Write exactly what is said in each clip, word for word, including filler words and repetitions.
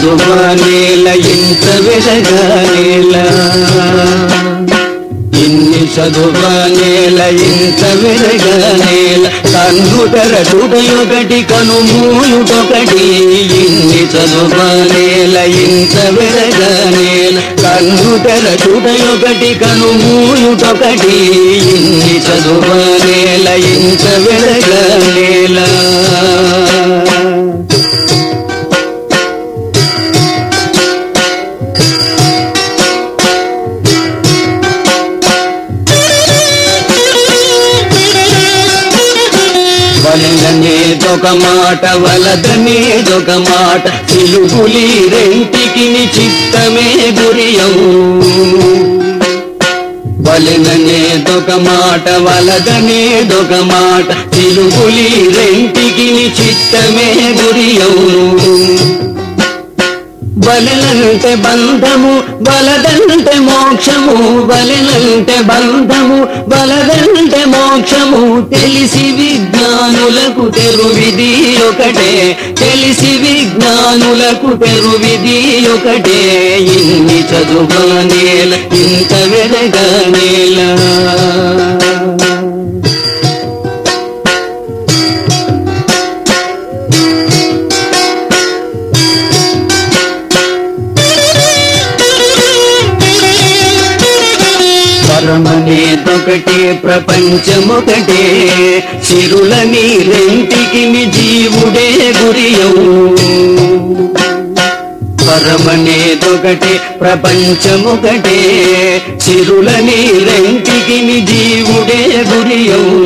చదువనేల ఇంత వెలగనేల ఇన్ని చదువనేల ఇంత వెలగనేల కన్నుటర చుడయొకటి కనుమూయుటొకటి ఇన్ని చదువనేల ఇంత వెలగనేల కన్నుటర చుడయొకటి కనుమూయుటొకటి ఇన్ని చదువనేల ఇంత వెలగనేల వలదనేదొక మాట వలదనేదొక మాట చిలుగులి రెంటికి చిత్తమే గురియవు వలదనేదొక మాట వలదనేదొక మాట చిలుగులి రెంటికి చిత్తమే గురియవు బలనంటే బంధము బలదంటే మోక్షము బలనంటే బంధము బలదంటే మోక్షము తెలిసి విజ్ఞానులకు తెరువిది ఒకటే తెలిసి విజ్ఞానులకు తెరువిది ఒకటే ఇన్ని చదువనేల ఇంత వెలగనేల పరమనేదొకటే ప్రపంచమొకటే సిరులని రెంటికి జీవుడే గురియవు పరమనేదొకటే ప్రపంచమొకటే సిరులని రెంటికి జీవుడే గురియవు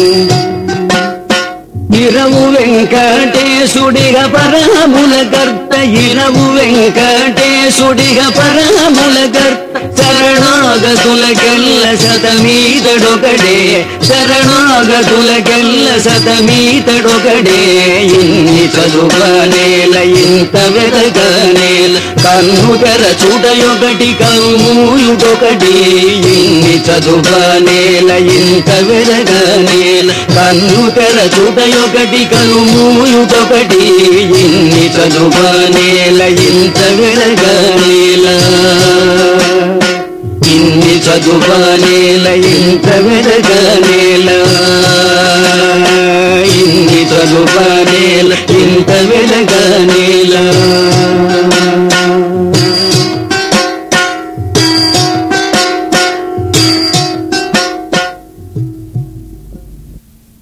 ఇరవు వెంకటేశుడిగ పరముల కర్త ఇరవు వెంకటేశుడిగ పరముల కర్త శరణాగతులకెల్ల శతమీతడొకడే శరణాగతులకెల్ల శతమీతడొకడే ఇన్ని చదువనేల ఇంత వెలగనేల కన్నుటర చుడయొకటి కనుమూయుటొకటి ఇన్ని చదువనేల ఇంత వెలగనేల కన్నుటర చుడయొకటి కనుమూయుటొకటి ఇన్ని చదువనేల ఇంత వెలగనేల ఇన్ని చదువనేల ఇంత వెలగనేల